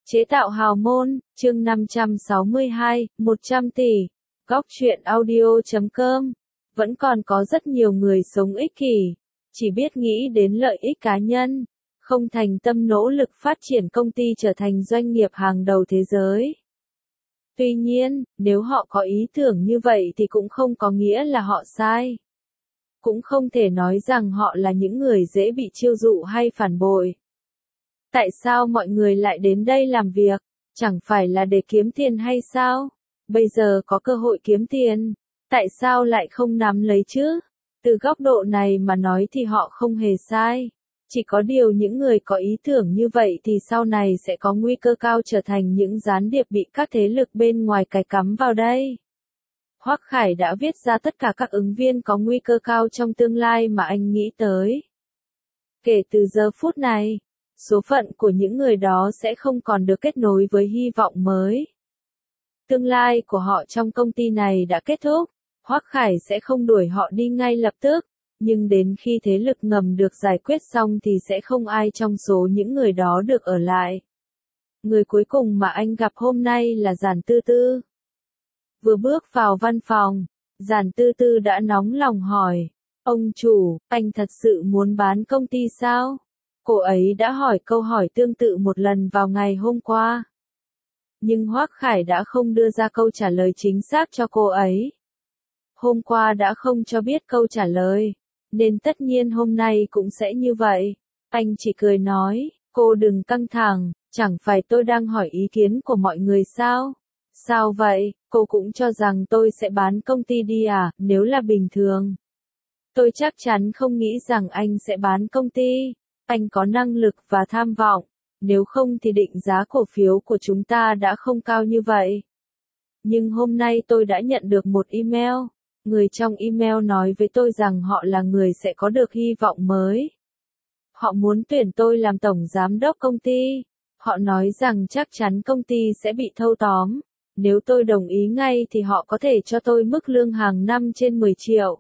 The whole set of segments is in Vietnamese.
Chế tạo hào môn, chương 562, 100 tỷ. Góc truyện audio.com. Vẫn còn có rất nhiều người sống ích kỷ, chỉ biết nghĩ đến lợi ích cá nhân, không thành tâm nỗ lực phát triển công ty trở thành doanh nghiệp hàng đầu thế giới. Tuy nhiên, nếu họ có ý tưởng như vậy thì cũng không có nghĩa là họ sai. Cũng không thể nói rằng họ là những người dễ bị chiêu dụ hay phản bội. Tại sao mọi người lại đến đây làm việc? Chẳng phải là để kiếm tiền hay sao? Bây giờ có cơ hội kiếm tiền, tại sao lại không nắm lấy chứ? Từ góc độ này mà nói thì họ không hề sai. Chỉ có điều những người có ý tưởng như vậy thì sau này sẽ có nguy cơ cao trở thành những gián điệp bị các thế lực bên ngoài cài cắm vào đây. Hoắc Khải đã viết ra tất cả các ứng viên có nguy cơ cao trong tương lai mà anh nghĩ tới. Kể từ giờ phút này, số phận của những người đó sẽ không còn được kết nối với hy vọng mới. Tương lai của họ trong công ty này đã kết thúc, Hoắc Khải sẽ không đuổi họ đi ngay lập tức, nhưng đến khi thế lực ngầm được giải quyết xong thì sẽ không ai trong số những người đó được ở lại. Người cuối cùng mà anh gặp hôm nay là Giản Tư Tư. Vừa bước vào văn phòng, Giản Tư Tư đã nóng lòng hỏi, ông chủ, anh thật sự muốn bán công ty sao? Cô ấy đã hỏi câu hỏi tương tự một lần vào ngày hôm qua. Nhưng Hoắc Khải đã không đưa ra câu trả lời chính xác cho cô ấy. Hôm qua đã không cho biết câu trả lời, nên tất nhiên hôm nay cũng sẽ như vậy. Anh chỉ cười nói, cô đừng căng thẳng, chẳng phải tôi đang hỏi ý kiến của mọi người sao? Sao vậy, cô cũng cho rằng tôi sẽ bán công ty đi à? Nếu là bình thường, tôi chắc chắn không nghĩ rằng anh sẽ bán công ty. Anh có năng lực và tham vọng, nếu không thì định giá cổ phiếu của chúng ta đã không cao như vậy. Nhưng hôm nay tôi đã nhận được một email, người trong email nói với tôi rằng họ là người sẽ có được hy vọng mới. Họ muốn tuyển tôi làm tổng giám đốc công ty. Họ nói rằng chắc chắn công ty sẽ bị thâu tóm. Nếu tôi đồng ý ngay thì họ có thể cho tôi mức lương hàng năm trên 10 triệu.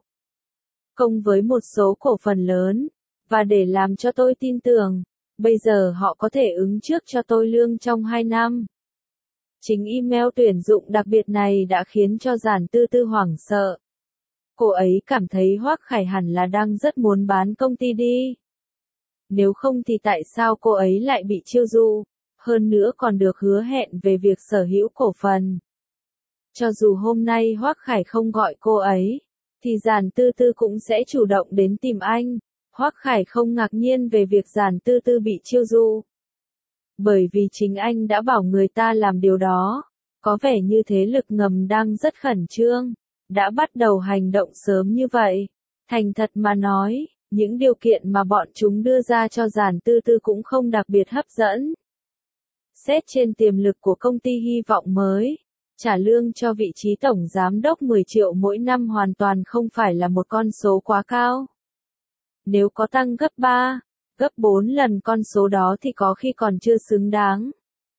Cộng với một số cổ phần lớn. Và để làm cho tôi tin tưởng, bây giờ họ có thể ứng trước cho tôi lương trong 2 năm. Chính email tuyển dụng đặc biệt này đã khiến cho Giản Tư Tư hoảng sợ. Cô ấy cảm thấy Hoắc Khải hẳn là đang rất muốn bán công ty đi. Nếu không thì tại sao cô ấy lại bị chiêu dụ, hơn nữa còn được hứa hẹn về việc sở hữu cổ phần. Cho dù hôm nay Hoắc Khải không gọi cô ấy, thì Giản Tư Tư cũng sẽ chủ động đến tìm anh. Hoắc Khải không ngạc nhiên về việc Giản Tư Tư bị chiêu dụ. Bởi vì chính anh đã bảo người ta làm điều đó. Có vẻ như thế lực ngầm đang rất khẩn trương, đã bắt đầu hành động sớm như vậy. Thành thật mà nói, những điều kiện mà bọn chúng đưa ra cho Giản Tư Tư cũng không đặc biệt hấp dẫn. Xét trên tiềm lực của công ty hy vọng mới, trả lương cho vị trí tổng giám đốc 10 triệu mỗi năm hoàn toàn không phải là một con số quá cao. Nếu có tăng gấp 3, gấp 4 lần con số đó thì có khi còn chưa xứng đáng.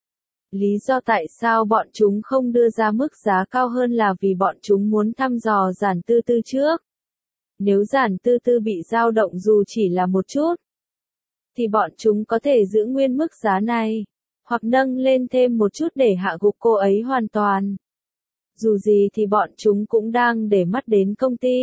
Lý do tại sao bọn chúng không đưa ra mức giá cao hơn là vì bọn chúng muốn thăm dò Giản Tư Tư trước. Nếu Giản Tư Tư bị dao động dù chỉ là một chút, thì bọn chúng có thể giữ nguyên mức giá này, hoặc nâng lên thêm một chút để hạ gục cô ấy hoàn toàn. Dù gì thì bọn chúng cũng đang để mắt đến công ty,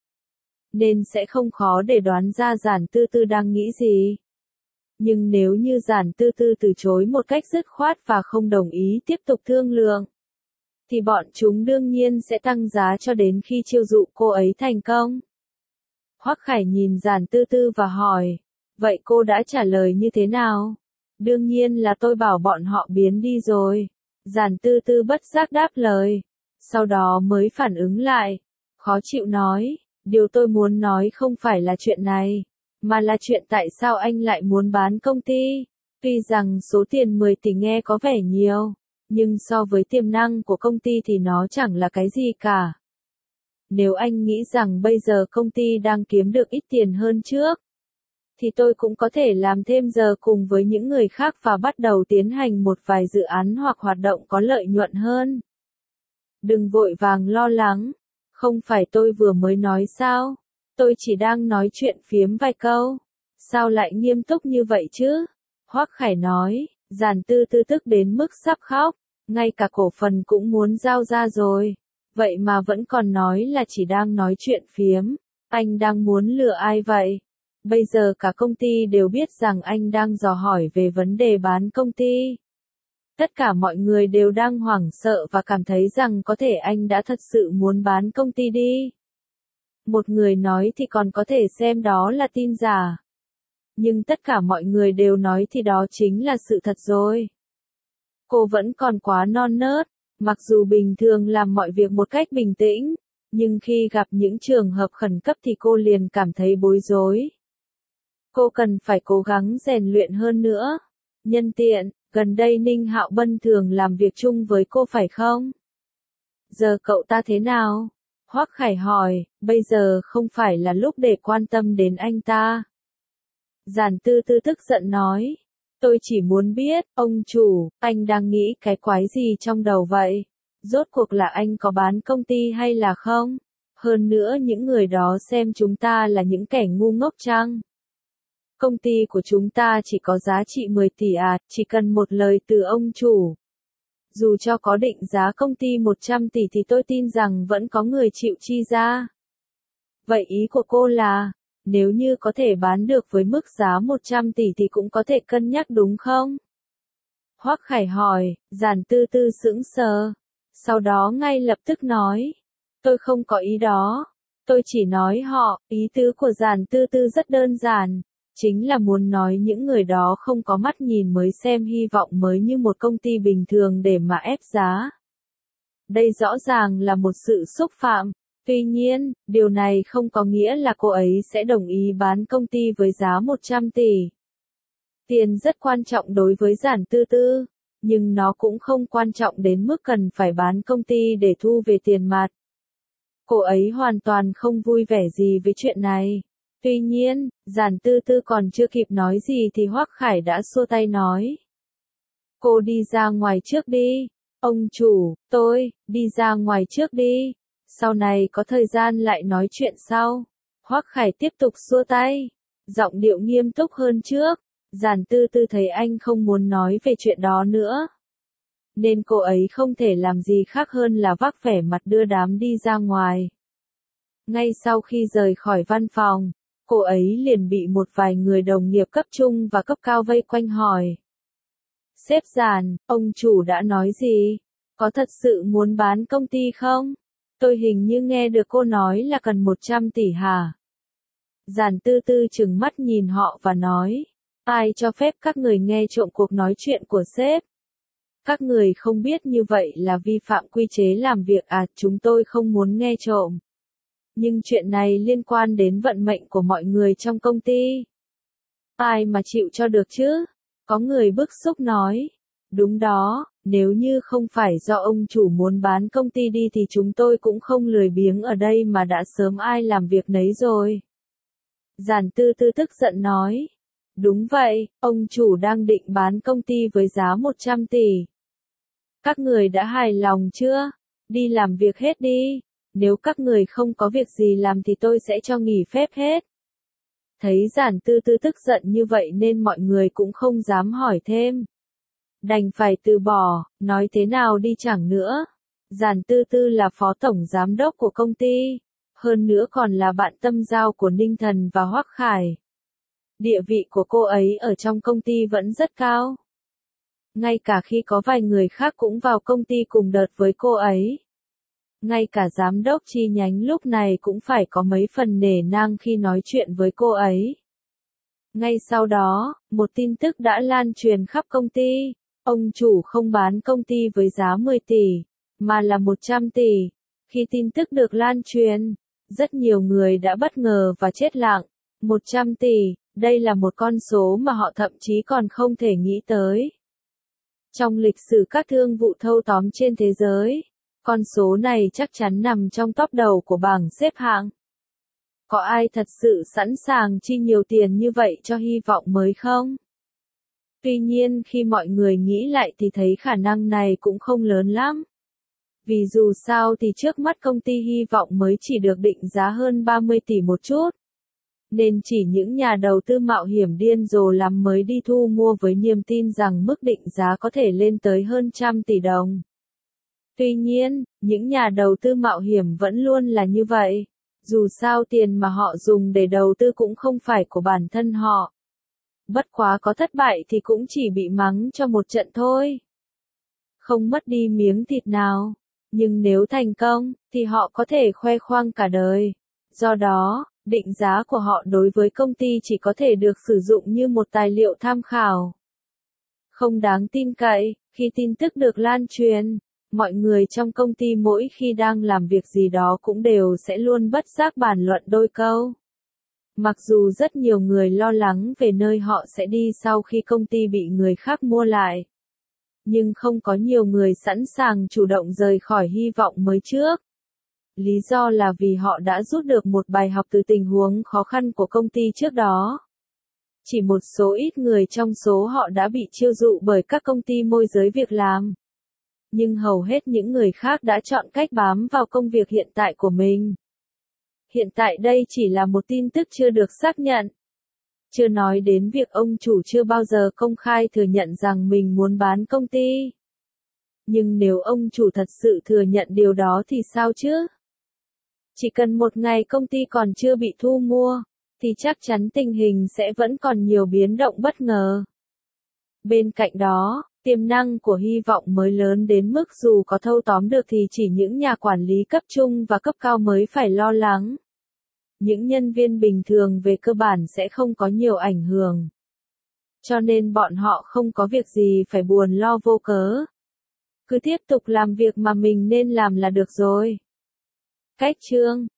nên sẽ không khó để đoán ra Giản Tư Tư đang nghĩ gì. Nhưng nếu như Giản Tư Tư từ chối một cách dứt khoát và không đồng ý tiếp tục thương lượng, thì bọn chúng đương nhiên sẽ tăng giá cho đến khi chiêu dụ cô ấy thành công. Hoắc Khải nhìn Giản Tư Tư và hỏi, vậy cô đã trả lời như thế nào? Đương nhiên là tôi bảo bọn họ biến đi rồi. Giản Tư Tư bất giác đáp lời, sau đó mới phản ứng lại, khó chịu nói, điều tôi muốn nói không phải là chuyện này, mà là chuyện tại sao anh lại muốn bán công ty. Tuy rằng số tiền 10 tỷ nghe có vẻ nhiều, nhưng so với tiềm năng của công ty thì nó chẳng là cái gì cả. Nếu anh nghĩ rằng bây giờ công ty đang kiếm được ít tiền hơn trước, thì tôi cũng có thể làm thêm giờ cùng với những người khác và bắt đầu tiến hành một vài dự án hoặc hoạt động có lợi nhuận hơn. Đừng vội vàng lo lắng, không phải tôi vừa mới nói sao? Tôi chỉ đang nói chuyện phiếm vài câu. Sao lại nghiêm túc như vậy chứ? Hoắc Khải nói, Giản Tư Tư tức đến mức sắp khóc, ngay cả cổ phần cũng muốn giao ra rồi. Vậy mà vẫn còn nói là chỉ đang nói chuyện phiếm. Anh đang muốn lừa ai vậy? Bây giờ cả công ty đều biết rằng anh đang dò hỏi về vấn đề bán công ty. Tất cả mọi người đều đang hoảng sợ và cảm thấy rằng có thể anh đã thật sự muốn bán công ty đi. Một người nói thì còn có thể xem đó là tin giả. Nhưng tất cả mọi người đều nói thì đó chính là sự thật rồi. Cô vẫn còn quá non nớt, mặc dù bình thường làm mọi việc một cách bình tĩnh, nhưng khi gặp những trường hợp khẩn cấp thì cô liền cảm thấy bối rối. Cô cần phải cố gắng rèn luyện hơn nữa. Nhân tiện, gần đây Ninh Hạo Bân thường làm việc chung với cô phải không? Giờ cậu ta thế nào? Hoắc Khải hỏi, bây giờ không phải là lúc để quan tâm đến anh ta. Giản Tư Tư tức giận nói, tôi chỉ muốn biết, ông chủ, anh đang nghĩ cái quái gì trong đầu vậy? Rốt cuộc là anh có bán công ty hay là không? Hơn nữa những người đó xem chúng ta là những kẻ ngu ngốc chăng? Công ty của chúng ta chỉ có giá trị 10 tỷ à, chỉ cần một lời từ ông chủ. Dù cho có định giá công ty 100 tỷ thì tôi tin rằng vẫn có người chịu chi ra. Vậy ý của cô là, nếu như có thể bán được với mức giá 100 tỷ thì cũng có thể cân nhắc đúng không? Hoắc Khải hỏi, Giản Tư Tư sững sờ. Sau đó ngay lập tức nói, tôi không có ý đó. Tôi chỉ nói họ, ý tứ của Giản Tư Tư rất đơn giản. Chính là muốn nói những người đó không có mắt nhìn mới xem hy vọng mới như một công ty bình thường để mà ép giá. Đây rõ ràng là một sự xúc phạm. Tuy nhiên, điều này không có nghĩa là cô ấy sẽ đồng ý bán công ty với giá 100 tỷ. Tiền rất quan trọng đối với Giản Tư Tư, nhưng nó cũng không quan trọng đến mức cần phải bán công ty để thu về tiền mặt. Cô ấy hoàn toàn không vui vẻ gì với chuyện này. Tuy nhiên, Giản Tư Tư còn chưa kịp nói gì thì Hoắc Khải đã xua tay nói. Cô đi ra ngoài trước đi. Ông chủ, tôi, đi ra ngoài trước đi. Sau này có thời gian lại nói chuyện sau. Hoắc Khải tiếp tục xua tay. Giọng điệu nghiêm túc hơn trước. Giản Tư Tư thấy anh không muốn nói về chuyện đó nữa. Nên cô ấy không thể làm gì khác hơn là vác vẻ mặt đưa đám đi ra ngoài. Ngay sau khi rời khỏi văn phòng, cô ấy liền bị một vài người đồng nghiệp cấp trung và cấp cao vây quanh hỏi. Sếp Giản, ông chủ đã nói gì? Có thật sự muốn bán công ty không? Tôi hình như nghe được cô nói là cần 100 tỷ hả? Giản Tư Tư trừng mắt nhìn họ và nói. Ai cho phép các người nghe trộm cuộc nói chuyện của sếp? Các người không biết như vậy là vi phạm quy chế làm việc à, chúng tôi không muốn nghe trộm. Nhưng chuyện này liên quan đến vận mệnh của mọi người trong công ty. Ai mà chịu cho được chứ? Có người bức xúc nói. Đúng đó, nếu như không phải do ông chủ muốn bán công ty đi thì chúng tôi cũng không lười biếng ở đây mà đã sớm ai làm việc nấy rồi. Giản Tư Tư tức giận nói. Đúng vậy, ông chủ đang định bán công ty với giá 100 tỷ. Các người đã hài lòng chưa? Đi làm việc hết đi. Nếu các người không có việc gì làm thì tôi sẽ cho nghỉ phép hết. Thấy Giản Tư Tư tức giận như vậy nên mọi người cũng không dám hỏi thêm. Đành phải từ bỏ, nói thế nào đi chẳng nữa. Giản Tư Tư là phó tổng giám đốc của công ty. Hơn nữa còn là bạn tâm giao của Ninh Thần và Hoắc Khải. Địa vị của cô ấy ở trong công ty vẫn rất cao. Ngay cả khi có vài người khác cũng vào công ty cùng đợt với cô ấy. Ngay cả giám đốc chi nhánh lúc này cũng phải có mấy phần nể nang khi nói chuyện với cô ấy. Ngay sau đó, một tin tức đã lan truyền khắp công ty. Ông chủ không bán công ty với giá 10 tỷ, mà là 100 tỷ. Khi tin tức được lan truyền, rất nhiều người đã bất ngờ và chết lặng. 100 tỷ, đây là một con số mà họ thậm chí còn không thể nghĩ tới. Trong lịch sử các thương vụ thâu tóm trên thế giới, con số này chắc chắn nằm trong top đầu của bảng xếp hạng. Có ai thật sự sẵn sàng chi nhiều tiền như vậy cho hy vọng mới không? Tuy nhiên khi mọi người nghĩ lại thì thấy khả năng này cũng không lớn lắm. Vì dù sao thì trước mắt công ty hy vọng mới chỉ được định giá hơn 30 tỷ một chút. Nên chỉ những nhà đầu tư mạo hiểm điên rồ lắm mới đi thu mua với niềm tin rằng mức định giá có thể lên tới hơn 100 tỷ đồng. Tuy nhiên, những nhà đầu tư mạo hiểm vẫn luôn là như vậy. Dù sao tiền mà họ dùng để đầu tư cũng không phải của bản thân họ. Bất quá có thất bại thì cũng chỉ bị mắng cho một trận thôi. Không mất đi miếng thịt nào. Nhưng nếu thành công, thì họ có thể khoe khoang cả đời. Do đó, định giá của họ đối với công ty chỉ có thể được sử dụng như một tài liệu tham khảo. Không đáng tin cậy, khi tin tức được lan truyền, mọi người trong công ty mỗi khi đang làm việc gì đó cũng đều sẽ luôn bất giác bàn luận đôi câu. Mặc dù rất nhiều người lo lắng về nơi họ sẽ đi sau khi công ty bị người khác mua lại. Nhưng không có nhiều người sẵn sàng chủ động rời khỏi hy vọng mới trước. Lý do là vì họ đã rút được một bài học từ tình huống khó khăn của công ty trước đó. Chỉ một số ít người trong số họ đã bị chiêu dụ bởi các công ty môi giới việc làm. Nhưng hầu hết những người khác đã chọn cách bám vào công việc hiện tại của mình. Hiện tại đây chỉ là một tin tức chưa được xác nhận. Chưa nói đến việc ông chủ chưa bao giờ công khai thừa nhận rằng mình muốn bán công ty. Nhưng nếu ông chủ thật sự thừa nhận điều đó thì sao chứ? Chỉ cần một ngày công ty còn chưa bị thu mua, thì chắc chắn tình hình sẽ vẫn còn nhiều biến động bất ngờ. Bên cạnh đó, tiềm năng của hy vọng mới lớn đến mức dù có thâu tóm được thì chỉ những nhà quản lý cấp trung và cấp cao mới phải lo lắng. Những nhân viên bình thường về cơ bản sẽ không có nhiều ảnh hưởng. Cho nên bọn họ không có việc gì phải buồn lo vô cớ. Cứ tiếp tục làm việc mà mình nên làm là được rồi. Cách chương